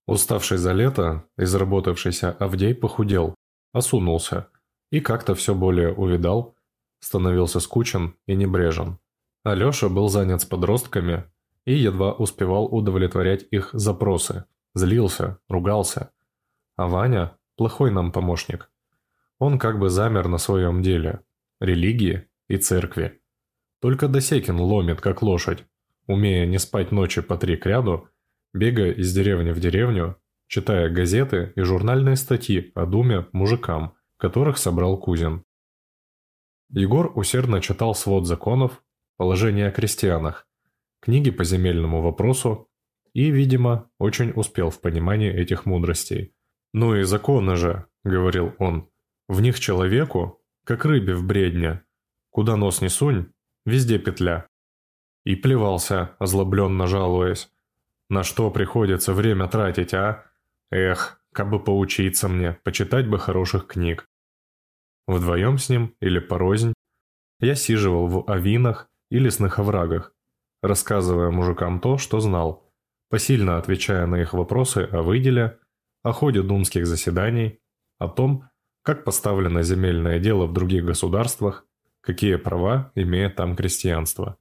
Уставший за лето, изработавшийся Авдей похудел, осунулся и как-то все более увядал, становился скучен и небрежен. Алеша был занят с подростками и едва успевал удовлетворять их запросы, злился, ругался. А Ваня – плохой нам помощник. Он как бы замер на своем деле – религии и церкви. Только Досекин ломит, как лошадь, умея не спать ночи по 3 кряду, бегая из деревни в деревню, читая газеты и журнальные статьи о думе мужикам, которых собрал Кузин. Егор усердно читал свод законов, положения о крестьянах, книги по земельному вопросу и, видимо, очень успел в понимании этих мудростей. «Ну и законы же», — говорил он, — «в них человеку, как рыбе в бредне, куда нос не сунь, везде петля». И плевался, озлобленно жалуясь. «На что приходится время тратить, а? Эх, кабы поучиться мне, почитать бы хороших книг». Вдвоем с ним или порознь я сиживал в авинах и лесных оврагах, рассказывая мужикам то, что знал, посильно отвечая на их вопросы о выделе, о ходе думских заседаний, о том, как поставлено земельное дело в других государствах, какие права имеет там крестьянство.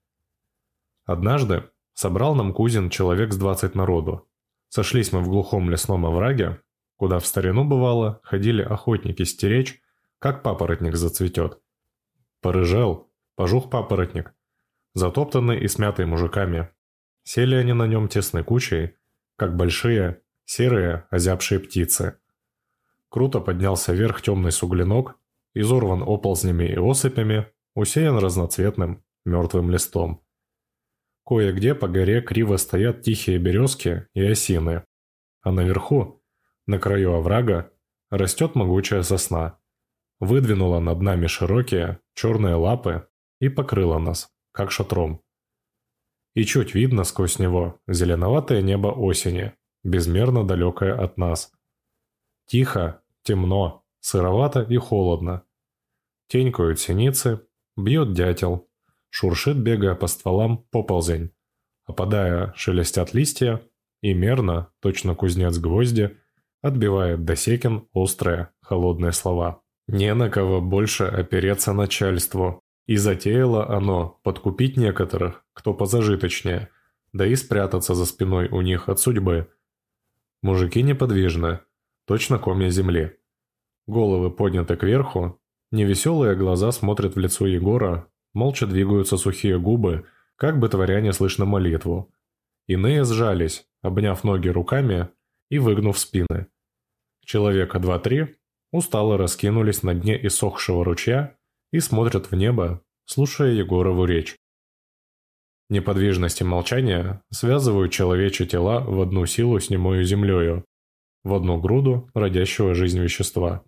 Однажды собрал нам Кузин человек с 20 народу. Сошлись мы в глухом лесном овраге, куда в старину бывало ходили охотники стеречь, как папоротник зацветет. Порыжел, пожух папоротник, затоптанный и смятый мужиками. Сели они на нем тесной кучей, как большие, серые, озябшие птицы. Круто поднялся вверх темный суглинок, изорван оползнями и осыпями, усеян разноцветным, мертвым листом. Кое-где по горе криво стоят тихие березки и осины, а наверху, на краю оврага, растет могучая сосна. Выдвинула над нами широкие, черные лапы и покрыла нас, как шатром. И чуть видно сквозь него зеленоватое небо осени, безмерно далекое от нас. Тихо, темно, сыровато и холодно. Тенькают синицы, бьет дятел, шуршит, бегая по стволам, поползень. Опадая, шелестят листья, и мерно, точно кузнец гвозди, отбивает Досекин острые, холодные слова. Не на кого больше опереться начальству. И затеяло оно подкупить некоторых, кто позажиточнее, да и спрятаться за спиной у них от судьбы. Мужики неподвижны, точно комья земли. Головы подняты кверху, невеселые глаза смотрят в лицо Егора, молча двигаются сухие губы, как бы творя неслышно молитву. Иные сжались, обняв ноги руками и выгнув спины. Человека 2-3 устало раскинулись на дне иссохшего ручья и смотрят в небо, слушая Егорову речь. Неподвижность и молчание связывают человечьи тела в одну силу с немою землею, в одну груду родящего жизнь вещества.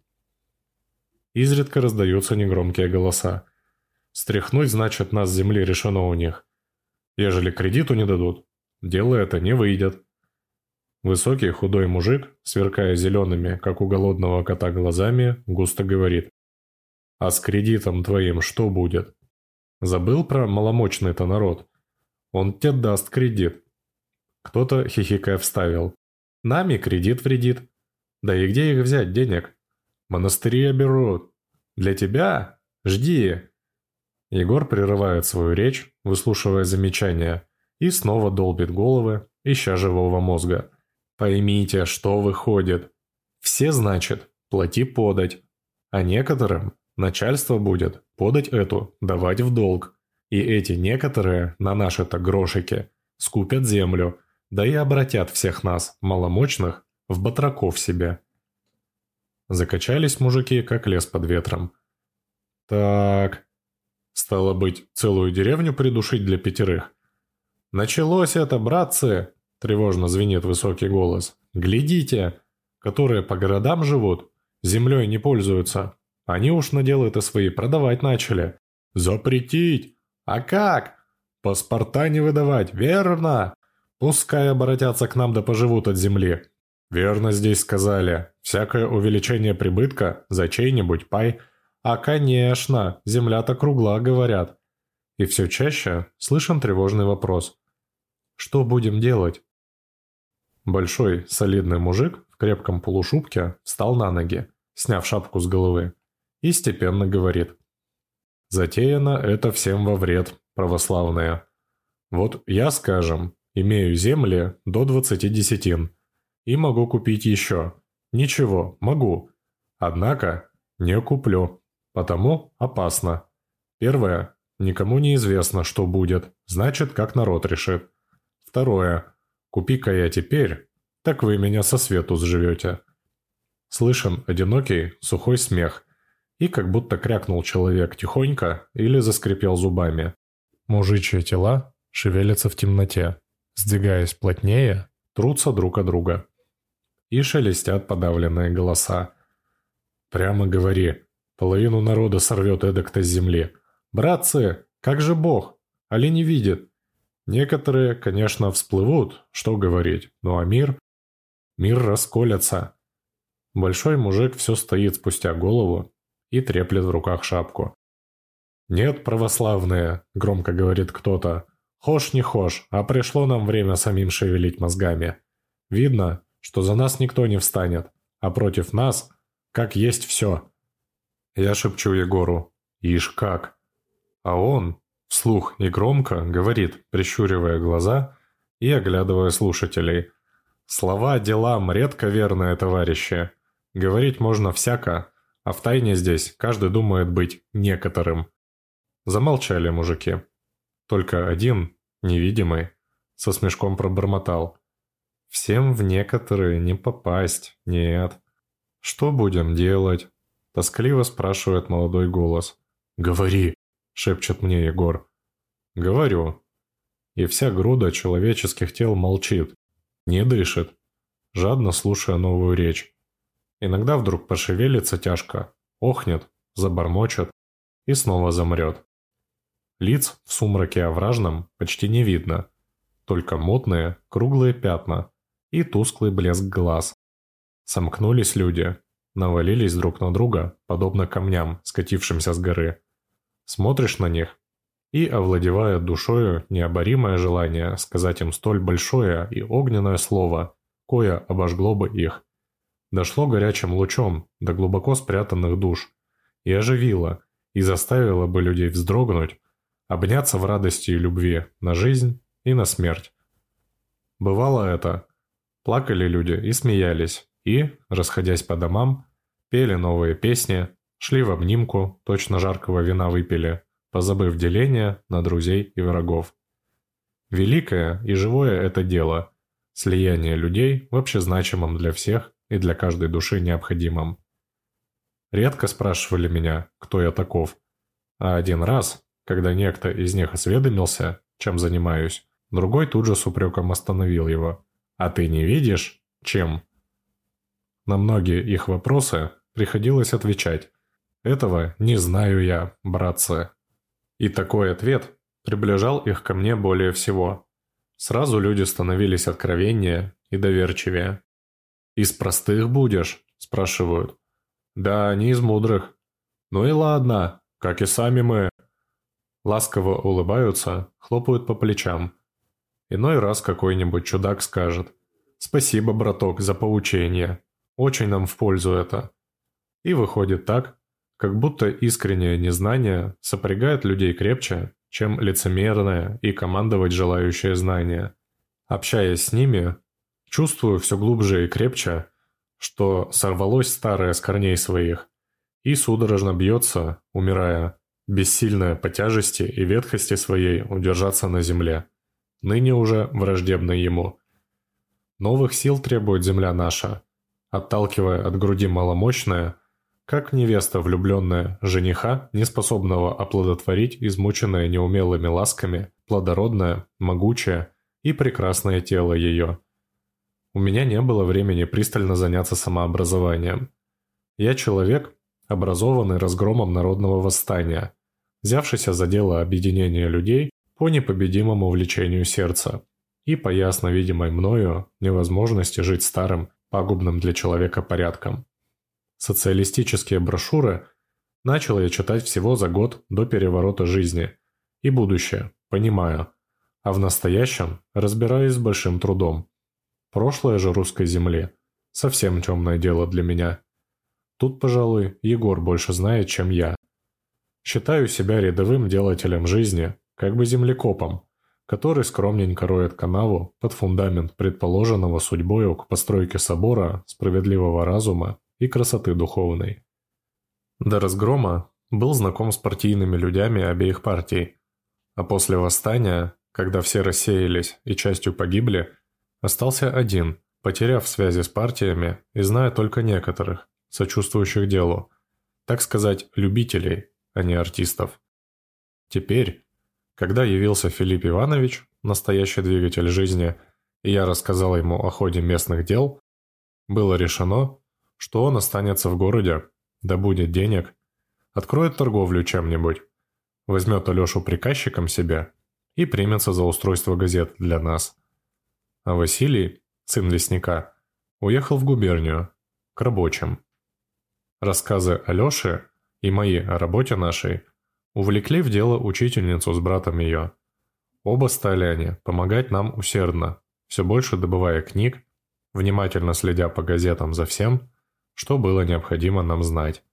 Изредка раздаются негромкие голоса. Стряхнуть, значит, нас с земли решено у них. Ежели кредиту не дадут, дело это не выйдет. Высокий худой мужик, сверкая зелеными, как у голодного кота глазами, густо говорит. «А с кредитом твоим что будет? Забыл про маломощный-то народ? Он тебе даст кредит». Кто-то, хихикая, вставил. «Нами кредит вредит. Да и где их взять, денег? Монастыри берут. Для тебя? Жди». Егор прерывает свою речь, выслушивая замечания, и снова долбит головы, ища живого мозга. Поймите, что выходит. Все, значит, плати подать. А некоторым начальство будет подать эту давать в долг. И эти некоторые на наши-то грошики скупят землю, да и обратят всех нас, маломощных, в батраков себе. Закачались мужики, как лес под ветром. Так, стало быть, целую деревню придушить для 5. Началось это, братцы! Тревожно звенит высокий голос. «Глядите! Которые по городам живут, землей не пользуются. Они уж наделы-то свои продавать начали. Запретить! А как? Паспорта не выдавать, верно? Пускай обратятся к нам да поживут от земли. Верно здесь сказали. Всякое увеличение прибытка за чей-нибудь пай. А, конечно, земля-то кругла, говорят». И все чаще слышен тревожный вопрос. «Что будем делать?» Большой, солидный мужик в крепком полушубке встал на ноги, сняв шапку с головы, и степенно говорит: «Затеяно это всем во вред, православные. Вот я, скажем, имею земли до 20 десятин и могу купить еще. Ничего, могу. Однако не куплю, потому опасно. Первое, никому не известно, что будет, значит, как народ решит. Второе, купи-ка я теперь, так вы меня со свету сживете». Слышен одинокий сухой смех, и как будто крякнул человек тихонько или заскрипел зубами. Мужичьи тела шевелятся в темноте, сдвигаясь плотнее, трутся друг о друга. И шелестят подавленные голоса. «Прямо говори, половину народа сорвет эдак-то с земли. Братцы, как же Бог? Али не видит?» Некоторые, конечно, всплывут, что говорить, ну а мир расколется. Большой мужик все стоит спустя голову и треплет в руках шапку. «Нет, православные», — громко говорит кто-то, — «хошь не хошь, а пришло нам время самим шевелить мозгами. Видно, что за нас никто не встанет, а против нас, как есть все». Я шепчу Егору: «Ишь как!» А он, вслух и громко, говорит, прищуривая глаза и оглядывая слушателей: «Слова делам редко верные, товарищи. Говорить можно всяко, а втайне здесь каждый думает быть некоторым». Замолчали мужики. Только один, невидимый, со смешком пробормотал: «Всем в некоторые не попасть, нет». «Что будем делать?» — тоскливо спрашивает молодой голос. «Говори», — шепчет мне Егор. «Говорю». И вся груда человеческих тел молчит, не дышит, жадно слушая новую речь. Иногда вдруг пошевелится тяжко, охнет, забормочет и снова замрет. Лиц в сумраке овражном почти не видно, только мутные, круглые пятна и тусклый блеск глаз. Сомкнулись люди, навалились друг на друга, подобно камням, скатившимся с горы. Смотришь на них, и овладевает душою необоримое желание сказать им столь большое и огненное слово, кое обожгло бы их. Дошло горячим лучом до глубоко спрятанных душ, и оживило, и заставило бы людей вздрогнуть, обняться в радости и любви на жизнь и на смерть. Бывало это. Плакали люди и смеялись, и, расходясь по домам, пели новые песни, шли в обнимку, точно жаркого вина выпили, позабыв деление на друзей и врагов. Великое и живое это дело – слияние людей в общезначимом для всех и для каждой души необходимом. Редко спрашивали меня, кто я таков, а один раз, когда некто из них осведомился, чем занимаюсь, другой тут же с упреком остановил его. «А ты не видишь, чем?» На многие их вопросы приходилось отвечать: «Этого не знаю я, братцы». И такой ответ приближал их ко мне более всего. Сразу люди становились откровеннее и доверчивее. «Из простых будешь?» – спрашивают. «Да, не из мудрых». «Ну и ладно, как и сами мы». Ласково улыбаются, хлопают по плечам. Иной раз какой-нибудь чудак скажет: «Спасибо, браток, за поучение. Очень нам в пользу это». И выходит так, как будто искреннее незнание сопрягает людей крепче, чем лицемерное и командовать желающее знание. Общаясь с ними, чувствую все глубже и крепче, что сорвалось старое с корней своих, и судорожно бьется, умирая, бессильное по тяжести и ветхости своей удержаться на земле, ныне уже враждебной ему. Новых сил требует земля наша, отталкивая от груди маломощное, как невеста, влюбленная жениха, неспособного оплодотворить измученное неумелыми ласками, плодородное, могучее и прекрасное тело ее. У меня не было времени пристально заняться самообразованием. Я человек, образованный разгромом народного восстания, взявшийся за дело объединения людей по непобедимому влечению сердца и по ясно видимой мною невозможности жить старым, пагубным для человека порядком. Социалистические брошюры начал я читать всего за год до переворота жизни, и будущее понимаю, а в настоящем разбираюсь с большим трудом. Прошлое же русской земли – совсем темное дело для меня. Тут, пожалуй, Егор больше знает, чем я. Считаю себя рядовым делателем жизни, как бы землекопом, который скромненько роет канаву под фундамент предположенного судьбою к постройке собора справедливого разума и красоты духовной. До разгрома был знаком с партийными людьми обеих партий, а после восстания, когда все рассеялись и частью погибли, остался один, потеряв связи с партиями и зная только некоторых, сочувствующих делу, так сказать, любителей, а не артистов. Теперь, когда явился Филипп Иванович, настоящий двигатель жизни, и я рассказал ему о ходе местных дел, было решено, что он останется в городе, добудет денег, откроет торговлю чем-нибудь, возьмет Алешу приказчиком себе и примется за устройство газет для нас. А Василий, сын лесника, уехал в губернию, к рабочим. Рассказы Алеши и мои о работе нашей увлекли в дело учительницу с братом ее. Оба стали они помогать нам усердно, все больше добывая книг, внимательно следя по газетам за всем, что было необходимо нам знать.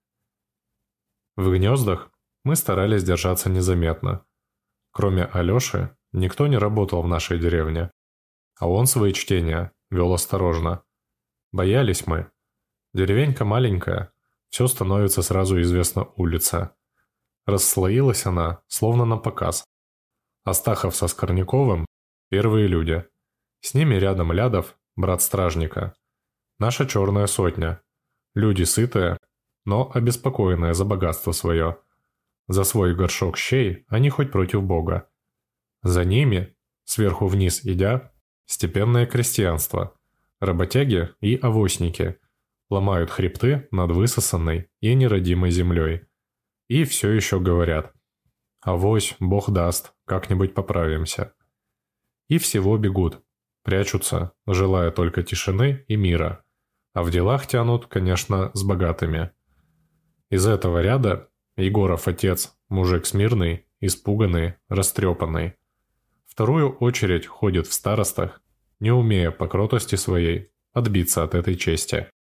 В гнездах мы старались держаться незаметно. Кроме Алеши, никто не работал в нашей деревне, а он свои чтения вел осторожно. Боялись мы. Деревенька маленькая, все становится сразу известно улица. Расслоилась она, словно на показ. Астахов со Скорняковым – первые люди. С ними рядом Лядов, брат стражника. Наша черная сотня. Люди сытые, но обеспокоенные за богатство свое. За свой горшок щей они хоть против Бога. За ними, сверху вниз идя, степенное крестьянство, работяги и авоськники ломают хребты над высосанной и неродимой землей. И все еще говорят: «Авось, Бог даст, как-нибудь поправимся». И всего бегут, прячутся, желая только тишины и мира, а в делах тянут, конечно, с богатыми. Из этого ряда Егоров отец, мужик смирный, испуганный, растрепанный. Вторую очередь ходит в старостах, не умея по кротости своей отбиться от этой чести.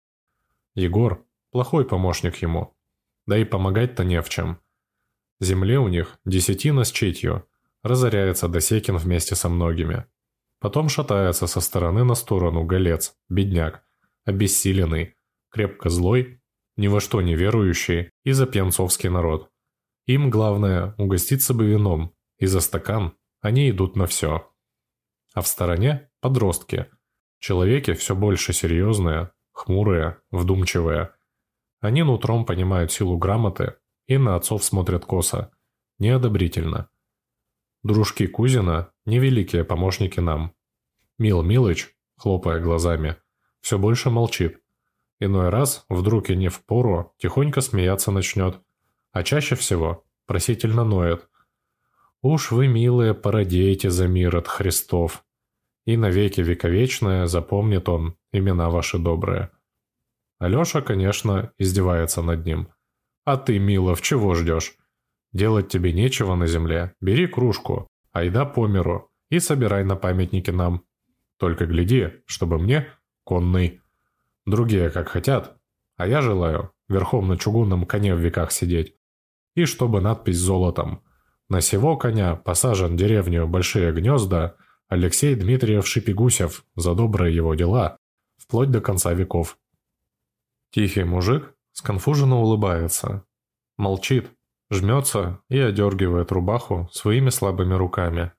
Егор – плохой помощник ему, да и помогать-то не в чем. Земли у них десятина с четью, разоряется Досекин вместе со многими. Потом шатается со стороны на сторону голец, бедняк, обессиленный, крепко злой, ни во что не верующий и запьянцовский народ. Им главное угоститься бы вином, и за стакан они идут на все. А в стороне – подростки. Человеки все больше серьезные, хмурые, вдумчивые. Они нутром понимают силу грамоты и на отцов смотрят косо, неодобрительно. Дружки Кузина – невеликие помощники нам. Мил Милыч, хлопая глазами, все больше молчит. Иной раз, вдруг и не впору, тихонько смеяться начнет, а чаще всего просительно ноет. «Уж вы, милые, породеете за мир от Христов». И навеки вековечное запомнит он имена ваши добрые. Алеша, конечно, издевается над ним. «А ты, Милов, чего ждешь? Делать тебе нечего на земле, бери кружку, айда по миру и собирай на памятники нам. Только гляди, чтобы мне конный. Другие как хотят, а я желаю верхом на чугунном коне в веках сидеть. И чтобы надпись золотом: на сего коня посажен деревню Большие Гнезда Алексей Дмитриев Шипигусев за добрые его дела, вплоть до конца веков». Тихий мужик сконфуженно улыбается, молчит, жмется и одергивает рубаху своими слабыми руками.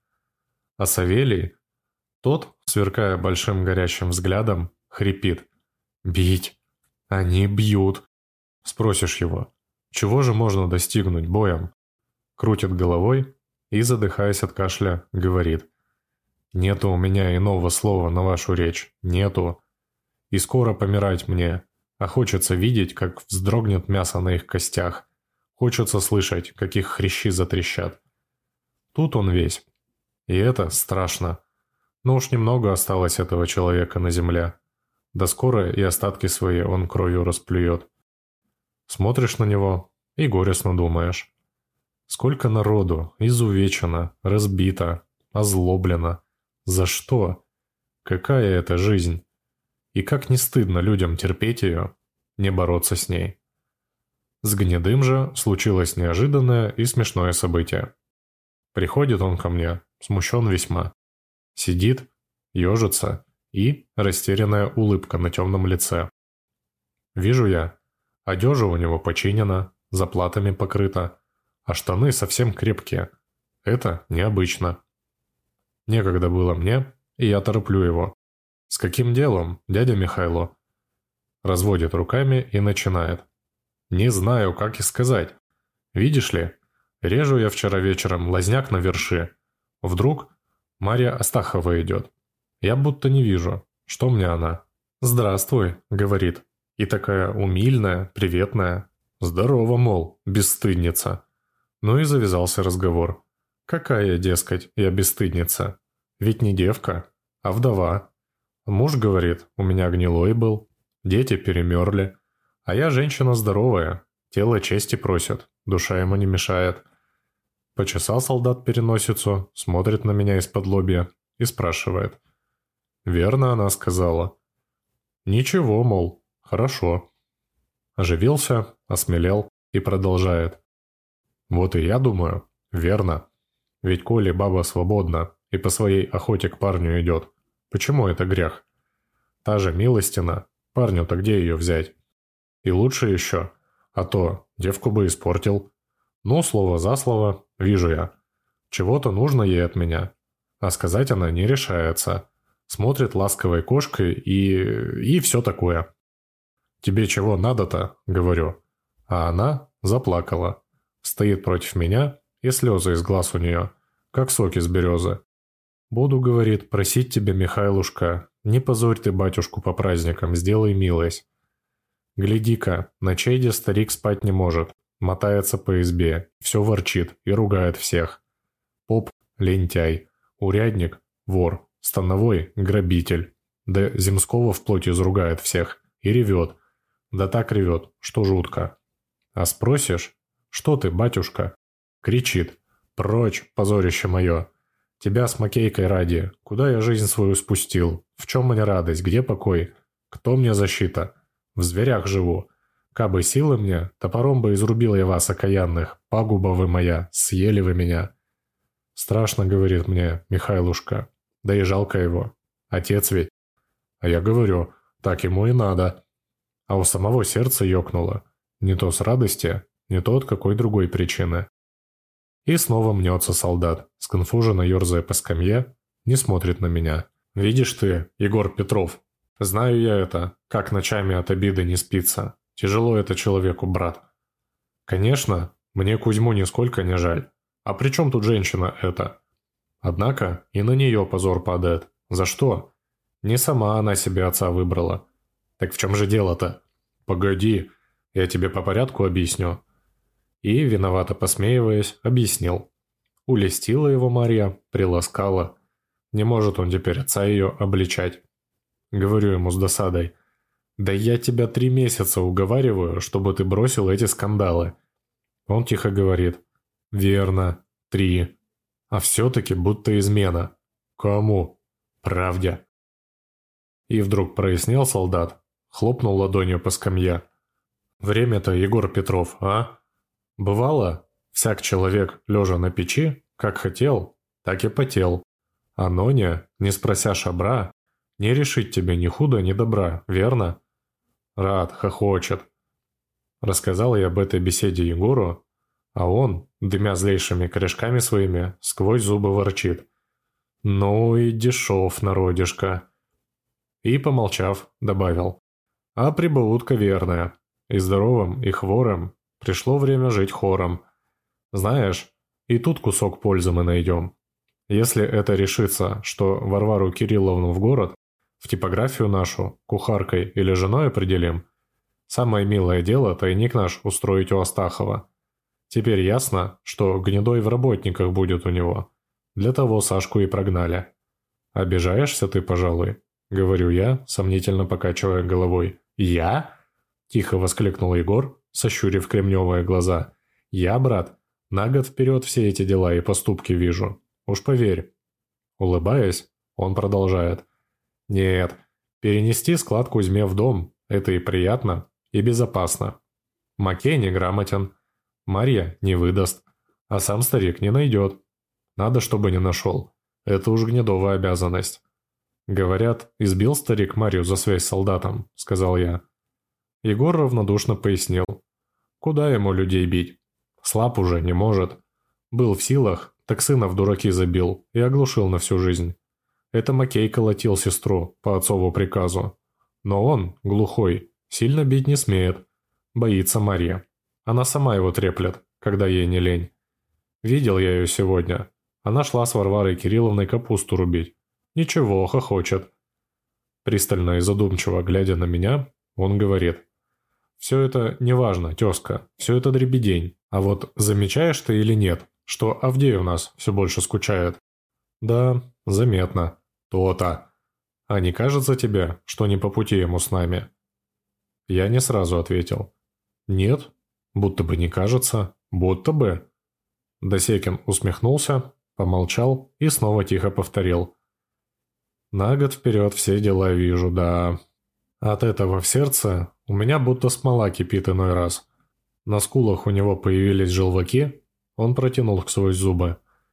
А Савелий, тот, сверкая большим горящим взглядом, хрипит: «Бить! Они бьют!» Спросишь его, чего же можно достигнуть боем? Крутит головой и, задыхаясь от кашля, говорит: «Нету у меня иного слова на вашу речь, нету. И скоро помирать мне, а хочется видеть, как вздрогнет мясо на их костях. Хочется слышать, как их хрящи затрещат». Тут он весь. И это страшно. Но уж немного осталось этого человека на земле. Да скоро и остатки свои он кровью расплюет. Смотришь на него и горестно думаешь. Сколько народу изувечено, разбито, озлоблено. За что? Какая это жизнь? И как не стыдно людям терпеть ее, не бороться с ней. С Гнедым же случилось неожиданное и смешное событие. Приходит он ко мне, смущен весьма. Сидит, ежится и растерянная улыбка на темном лице. Вижу я, одежа у него починена, заплатами покрыта, а штаны совсем крепкие. Это необычно. Некогда было мне, и я тороплю его. «С каким делом, дядя Михайло?» Разводит руками и начинает. «Не знаю, как и сказать. Видишь ли, режу я вчера вечером лазняк на верши. Вдруг Марья Астахова идет. Я будто не вижу. Что мне она?» «Здравствуй», — говорит. И такая умильная, приветная. «Здорово, мол, бесстыдница». Ну и завязался разговор. «Какая, дескать, я бесстыдница? Ведь не девка, а вдова. Муж, говорит, у меня гнилой был, дети перемерли, а я женщина здоровая, тело чести просит, душа ему не мешает». Почесал солдат переносицу, смотрит на меня из-под лобья и спрашивает. «Верно она сказала». «Ничего, мол, хорошо». Оживился, осмелел и продолжает. «Вот и я думаю, верно. Ведь коли баба свободна и по своей охоте к парню идет, почему это грех? Та же милостина, парню-то где ее взять? И лучше еще, а то девку бы испортил. Ну, слово за слово, вижу я. Чего-то нужно ей от меня, а сказать она не решается. Смотрит ласковой кошкой и все такое. «Тебе чего надо-то?» — говорю. А она заплакала. Стоит против меня, и слезы из глаз у нее, как соки с березы. «Буду, — говорит, — просить тебя, Михайлушка, не позорь ты батюшку по праздникам, сделай милость. Гляди-ка, на чайде старик спать не может, мотается по избе, все ворчит и ругает всех. Поп — лентяй, урядник — вор, становой — грабитель. Да Земского вплоть изругает всех и ревет. Да так ревет, что жутко. А спросишь, что ты, батюшка? Кричит: «Прочь, позорище мое! Тебя с Макейкой ради, куда я жизнь свою спустил? В чем мне радость, где покой? Кто мне защита? В зверях живу. Кабы силы мне, топором бы изрубил я вас, окаянных, пагуба вы моя, съели вы меня». Страшно, говорит мне Михайлушка, да и жалко его. Отец ведь. А я говорю, так ему и надо. А у самого сердце ёкнуло. Не то с радости, не то от какой другой причины. И снова мнется солдат, сконфуженно ерзая по скамье, не смотрит на меня. «Видишь ты, Егор Петров, знаю я это, как ночами от обиды не спится. Тяжело это человеку, брат. Конечно, мне Кузьму нисколько не жаль. А при чем тут женщина эта? Однако и на нее позор падает. За что? Не сама она себе отца выбрала. Так в чем же дело-то? Погоди, я тебе по порядку объясню». И, виновато посмеиваясь, объяснил. Улестила его Марья, приласкала. Не может он теперь отца ее обличать. Говорю ему с досадой: «Да я тебя 3 месяца уговариваю, чтобы ты бросил эти скандалы». Он тихо говорит: «Верно, 3. А все-таки будто измена». «Кому?» «Правде». И вдруг прояснел солдат, хлопнул ладонью по скамье. «Время-то, Егор Петров, а? Бывало, всяк человек, лежа на печи, как хотел, так и потел. А Ноня, не спрося шабра, не решить тебе ни худа, ни добра, верно?» Рад, хохочет. Рассказал я об этой беседе Егору, а он, дымя злейшими корешками своими, сквозь зубы ворчит. «Ну и дешев, народишко». И, помолчав, добавил: «А прибаутка верная. И здоровым, и хворым пришло время жить хором. Знаешь, и тут кусок пользы мы найдем. Если это решится, что Варвару Кирилловну в город, в типографию нашу, кухаркой или женой определим, самое милое дело тайник наш устроить у Астахова. Теперь ясно, что гнедой в работниках будет у него. Для того Сашку и прогнали. Обижаешься ты, пожалуй?» — говорю я, сомнительно покачивая головой. «Я?» — тихо воскликнул Егор, сощурив кремневые глаза. «Я, брат, на год вперед все эти дела и поступки вижу. Уж поверь». Улыбаясь, он продолжает. «Нет, Перенести склад Кузьме в дом – это и приятно, и безопасно. Макей неграмотен, Марья не выдаст, а сам старик не найдет. Надо, чтобы не нашел. Это уж Гнедова обязанность. «Говорят, избил старик Марью за связь с солдатом», – сказал я. Егор равнодушно пояснил. «Куда ему людей бить? Слаб уже, не может. Был в силах, так сына в дураки забил и оглушил на всю жизнь. Это Макей колотил сестру по отцову приказу. Но он, глухой, сильно бить не смеет. Боится Марья. Она сама его треплет, когда ей не лень. Видел я ее сегодня. Она шла с Варварой Кирилловной капусту рубить. Ничего, хохочет». Пристально и задумчиво глядя на меня, он говорит. «Все это неважно, тезка, все это дребедень. А вот замечаешь ты или нет, что Авдей у нас все больше скучает?» «Да, заметно. То-то. А не кажется тебе, что не по пути ему с нами?» Я не сразу ответил. «Нет, будто бы не кажется, будто бы». Досекин усмехнулся, помолчал и снова тихо повторил. «На год вперед все дела вижу, да. От этого в сердце у меня будто смола кипит иной раз». На скулах у него появились желваки, он протянул сквозь зубы.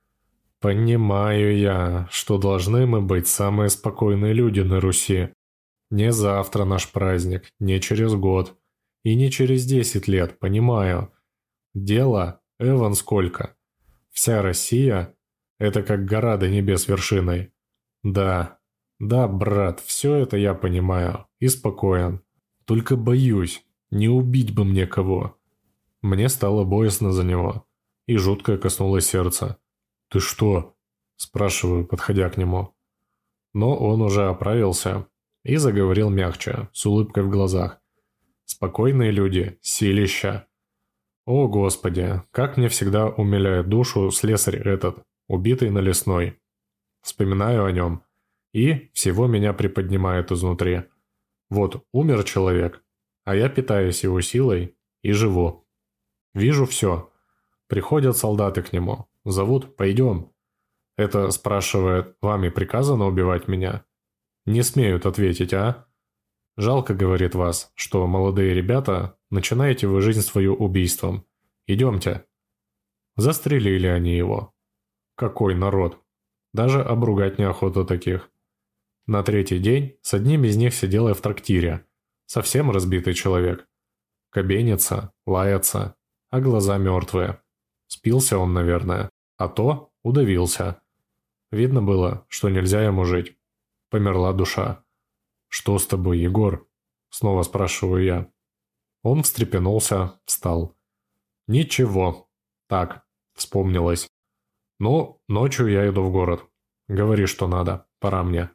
«Понимаю я, что должны мы быть самые спокойные люди на Руси. Не завтра наш праздник, не через год и не через 10 лет, понимаю. Дело, эван сколько. Вся Россия – это как гора до небес вершиной. Да, брат, все это я понимаю и спокоен. Только боюсь, не убить бы мне кого». Мне стало боязно за него, и жутко коснулось сердца. «Ты что?» – спрашиваю, подходя к нему. Но он уже оправился и заговорил мягче, с улыбкой в глазах. «Спокойные люди, силища. О, Господи, как мне всегда умиляет душу слесарь этот, убитый на Лесной. Вспоминаю о нем, и всего меня приподнимает изнутри. Вот умер человек, а я питаюсь его силой и живу. Вижу все. Приходят солдаты к нему, зовут «пойдем». Это, спрашивает, вами приказано убивать меня? Не смеют ответить, а? Жалко, говорит вас, что, молодые ребята, начинаете вы жизнь свою убийством. Идемте. Застрелили они его. Какой народ. Даже обругать неохота таких. На третий день с одним из них сидел я в трактире. Совсем разбитый человек. Кабенится, лается, а глаза мертвые. Спился он, наверное, а то удавился. Видно было, что нельзя ему жить. Померла душа. «Что с тобой, Егор?» – снова спрашиваю я. Он встрепенулся, встал. «Ничего. Так, вспомнилось. Ну, ночью я иду в город. Говори, что надо. Пора мне».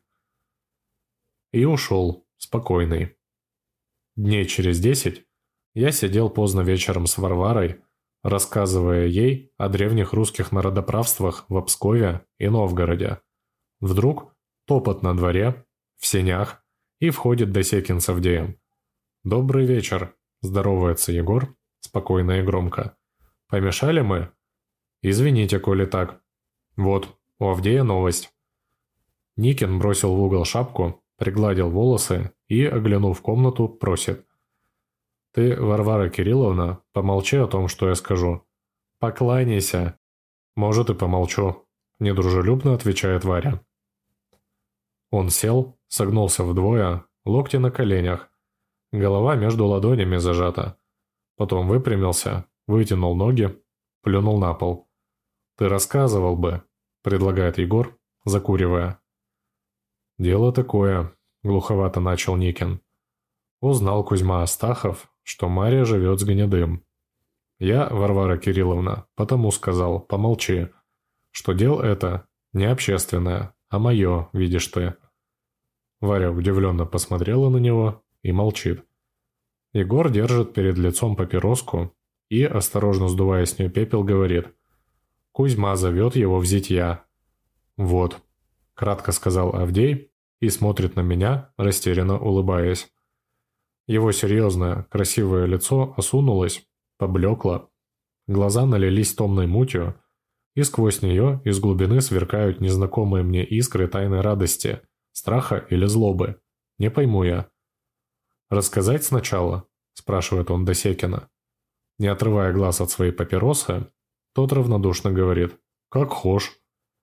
И ушел, спокойный. Дней через 10 я сидел поздно вечером с Варварой, рассказывая ей о древних русских народоправствах в Пскове и Новгороде. Вдруг топот на дворе, в сенях, и входит Досекин с Авдеем. «Добрый вечер», – здоровается Егор, спокойно и громко. «Помешали мы?» «Извините, коли так. Вот, у Авдея новость». Никин бросил в угол шапку, пригладил волосы и, оглянув комнату, просит. «Ты, Варвара Кирилловна, помолчи о том, что я скажу. Покланяйся». «Может, и помолчу», – недружелюбно отвечает Варя. Он сел, согнулся вдвое, локти на коленях, голова между ладонями зажата. Потом выпрямился, вытянул ноги, плюнул на пол. «Ты рассказывал бы», – предлагает Егор, закуривая. «Дело такое», – глуховато начал Никин. Узнал Кузьма Астахов, что Марья живет с Гнедым. Я, Варвара Кирилловна, потому сказал, помолчи, что дело это не общественное, а мое, видишь ты». Варя удивленно посмотрела на него и молчит. Егор держит перед лицом папироску и, осторожно сдувая с нее пепел, говорит. «Кузьма зовет его в зятья». «Вот», — кратко сказал Авдей и смотрит на меня, растерянно улыбаясь. Его серьезное, красивое лицо осунулось, поблекло. Глаза налились томной мутью, и сквозь нее из глубины сверкают незнакомые мне искры тайной радости, страха или злобы. Не пойму я». «Рассказать сначала?» – спрашивает он Досекина. Не отрывая глаз от своей папиросы, тот равнодушно говорит: «Как хошь».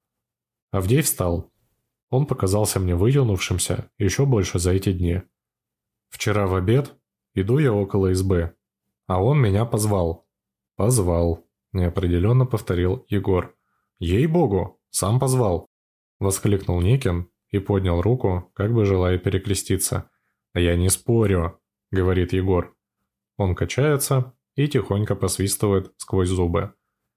Авдей встал. Он показался мне вытянувшимся еще больше за эти дни. Вчера в обед иду я около избы, а он меня позвал. «Позвал», – неопределенно повторил Егор. «Ей-богу, сам позвал», – воскликнул Никин и поднял руку, как бы желая перекреститься. «Я не спорю», – говорит Егор. Он качается и тихонько посвистывает сквозь зубы.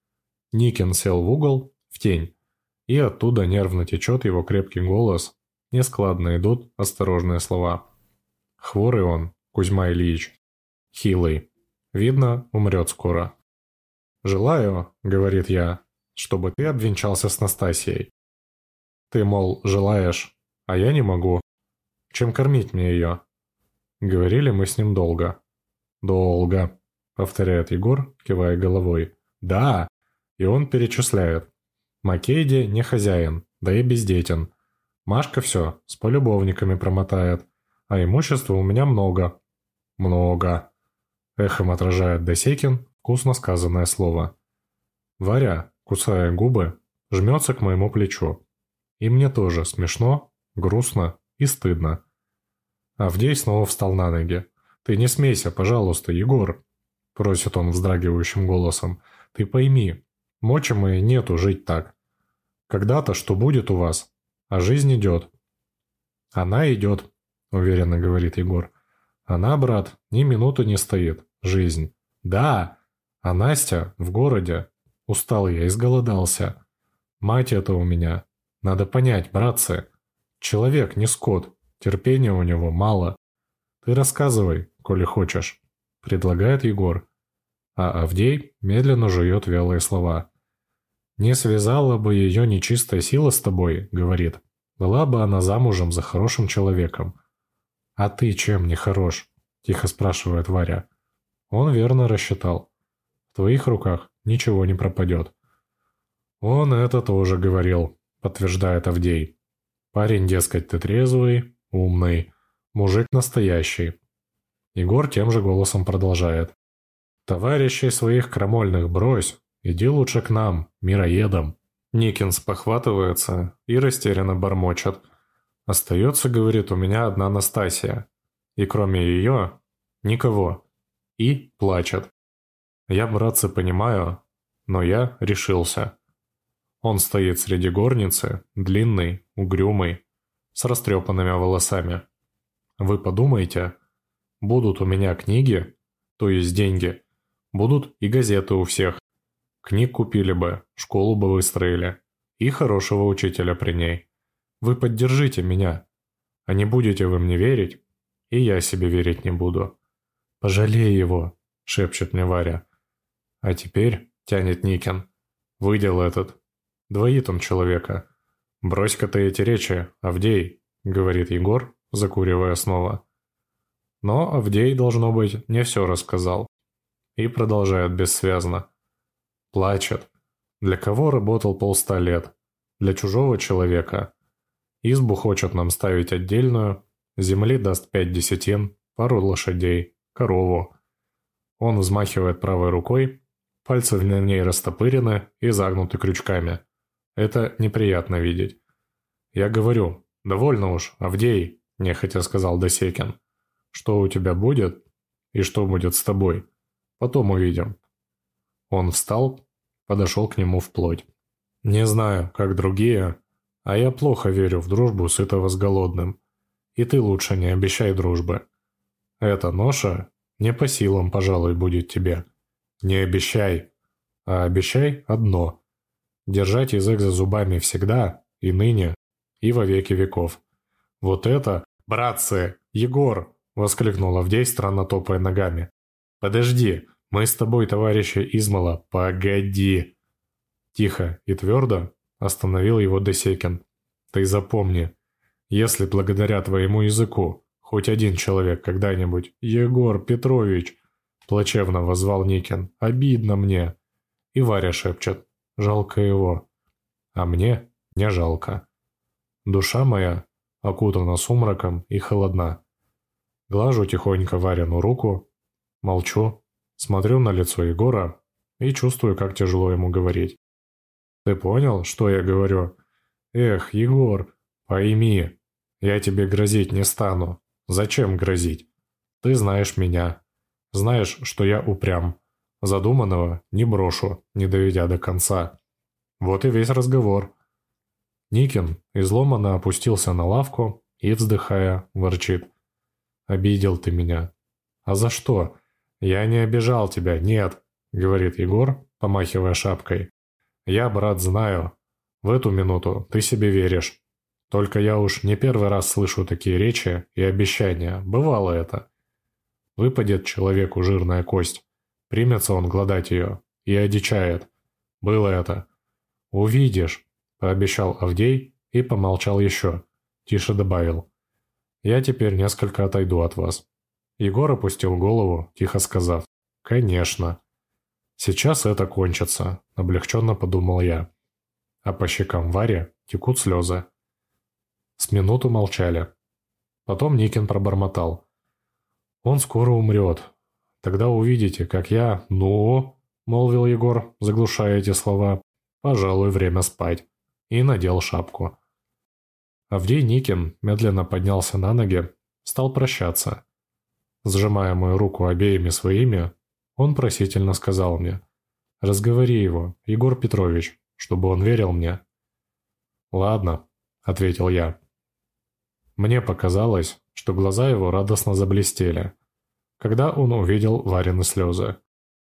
Никин сел в угол, в тень, и оттуда нервно течет его крепкий голос, нескладно идут осторожные слова. «Хворый он, Кузьма Ильич. Хилый. Видно, умрет скоро». «Желаю, — говорит я, — чтобы ты обвенчался с Настасьей. Ты, мол, желаешь, а я не могу. Чем кормить мне ее?» Говорили мы с ним долго. «Долго», — повторяет Егор, кивая головой. «Да!» И он перечисляет. «Макейде не хозяин, да и бездетен. Машка все с полюбовниками промотает, а имущества у меня много». «Много», — эхом отражает Досекин вкусно сказанное слово. Варя, кусая губы, жмется к моему плечу. И мне тоже смешно, грустно и стыдно. Авдей снова встал на ноги. «Ты не смейся, пожалуйста, Егор», — просит он вздрагивающим голосом. «Ты пойми, мочи моей нету жить так. Когда-то что будет у вас, а жизнь идет». «Она идет», — уверенно говорит Егор. «Она, брат, ни минуты не стоит. Жизнь. Да, а Настя в городе. Устал я, изголодался. Мать это у меня. Надо понять, братцы. Человек не скот, терпения у него мало. Ты рассказывай, коли хочешь», — предлагает Егор. А Авдей медленно жует вялые слова. «Не связала бы ее нечистая сила с тобой, — говорит. Была бы она замужем за хорошим человеком». «А ты чем не хорош?» — тихо спрашивает Варя. Он верно рассчитал. В твоих руках ничего не пропадет. Он это тоже говорил, подтверждает Авдей. Парень, дескать, ты трезвый, умный, мужик настоящий. Егор тем же голосом продолжает. Товарищей своих крамольных брось, иди лучше к нам, мироедам. Никин спохватывается и растерянно бормочет. Остается, говорит, у меня одна Настасья. И кроме ее никого. И плачет. Я, братцы, понимаю, но я решился. Он стоит среди горницы, длинный, угрюмый, с растрепанными волосами. Вы подумайте, будут у меня книги, то есть деньги, будут и газеты у всех. Книг купили бы, школу бы выстроили, и хорошего учителя при ней. Вы поддержите меня, а не будете вы мне верить, и я себе верить не буду. «Пожалей его», — шепчет мне Варя. «А теперь», — тянет Никин, — «выдел этот. Двоит он человека. Брось-ка ты эти речи, Авдей», — говорит Егор, закуривая снова. Но Авдей, должно быть, не все рассказал. И продолжает бессвязно. Плачет. Для кого работал 500 лет? Для чужого человека. Избу хочет нам ставить отдельную, земли даст 5 десятин, пару лошадей, корову. Он взмахивает правой рукой, пальцы на ней растопырены и загнуты крючками. Это неприятно видеть. Я говорю, довольно уж, Авдей, нехотя сказал Досекин. Что у тебя будет и что будет с тобой, потом увидим. Он встал, подошел к нему вплоть. Не знаю, как другие, а я плохо верю в дружбу сытого с голодным. И ты лучше не обещай дружбы. Эта ноша не по силам, пожалуй, будет тебе. Не обещай, а обещай одно. Держать язык за зубами всегда, и ныне, и во веки веков. Вот это, братцы, Егор, воскликнул Авдей, странно топая ногами. Подожди, мы с тобой, товарищи измала, погоди. Тихо и твердо остановил его Досекин. Ты запомни, если благодаря твоему языку хоть один человек когда-нибудь «Егор Петрович!» плачевно воззвал Никин. «Обидно мне!» И Варя шепчет. «Жалко его!» А мне не жалко. Душа моя окутана сумраком и холодна. Глажу тихонько Варину руку, молчу, смотрю на лицо Егора и чувствую, как тяжело ему говорить. «Ты понял, что я говорю? Эх, Егор, пойми, я тебе грозить не стану. Зачем грозить? Ты знаешь меня. Знаешь, что я упрям. Задуманного не брошу, не доведя до конца. Вот и весь разговор». Никин изломанно опустился на лавку и, вздыхая, ворчит. «Обидел ты меня». «А за что?» «Я не обижал тебя, нет», — говорит Егор, помахивая шапкой. «Я, брат, знаю. В эту минуту ты себе веришь. Только я уж не первый раз слышу такие речи и обещания. Бывало это. Выпадет человеку жирная кость. Примется он глодать ее. И одичает. Было это. Увидишь», — пообещал Авдей и помолчал еще. Тише добавил. «Я теперь несколько отойду от вас». Егор опустил голову, тихо сказав. «Конечно». «Сейчас это кончится», — облегченно подумал я. А по щекам Вари текут слезы. С минуту молчали. Потом Никин пробормотал. «Он скоро умрет. Тогда увидите, как я...» «Ну...» — молвил Егор, заглушая эти слова. «Пожалуй, время спать». И надел шапку. Авдей Никин медленно поднялся на ноги, стал прощаться. Сжимая мою руку обеими своими, он просительно сказал мне: «Разговори его, Егор Петрович, чтобы он верил мне». «Ладно», — ответил я. Мне показалось, что глаза его радостно заблестели, когда он увидел Варины слезы.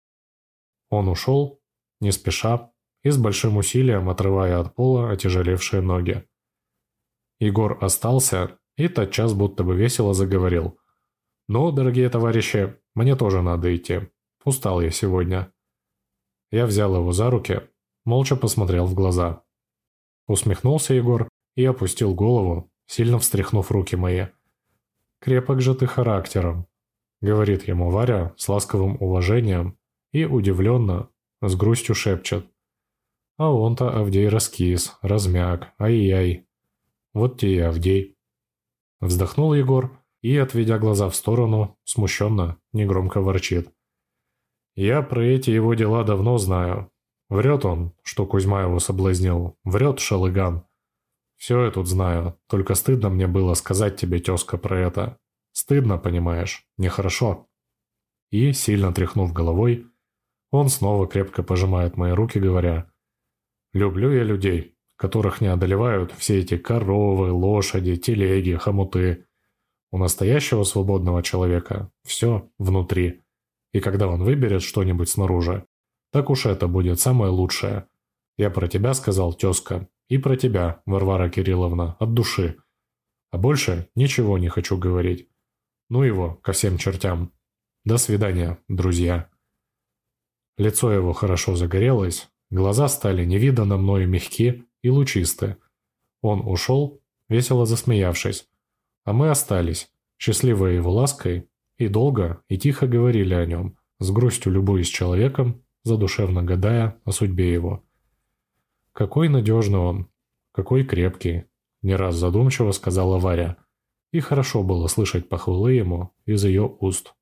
Он ушел, не спеша и с большим усилием отрывая от пола отяжелевшие ноги. Егор остался и тотчас будто бы весело заговорил. «Ну, дорогие товарищи, мне тоже надо идти. Устал я сегодня». Я взял его за руки, молча посмотрел в глаза. Усмехнулся Егор и опустил голову, сильно встряхнув руки мои. «Крепок же ты характером», — говорит ему Варя с ласковым уважением и удивленно, с грустью шепчет. А он-то, Авдей, раскис, размяк, ай-яй. Вот те и Авдей. Вздохнул Егор и, отведя глаза в сторону, смущенно, негромко ворчит. «Я про эти его дела давно знаю. Врет он, что Кузьма его соблазнил. Врет шалыган. Все я тут знаю, только стыдно мне было сказать тебе, тезка, про это. Стыдно, понимаешь, нехорошо». И, сильно тряхнув головой, он снова крепко пожимает мои руки, говоря: «Люблю я людей, которых не одолевают все эти коровы, лошади, телеги, хомуты. У настоящего свободного человека все внутри. И когда он выберет что-нибудь снаружи, так уж это будет самое лучшее. Я про тебя сказал, тезка, и про тебя, Варвара Кирилловна, от души. А больше ничего не хочу говорить. Ну его, ко всем чертям. До свидания, друзья». Лицо его хорошо загорелось, глаза стали невиданно мною мягки и лучисты. Он ушел, весело засмеявшись, а мы остались, счастливые его лаской, и долго и тихо говорили о нем, с грустью любуясь человеком, задушевно гадая о судьбе его. «Какой надежный он, какой крепкий», — не раз задумчиво сказала Варя, и хорошо было слышать похвалы ему из ее уст.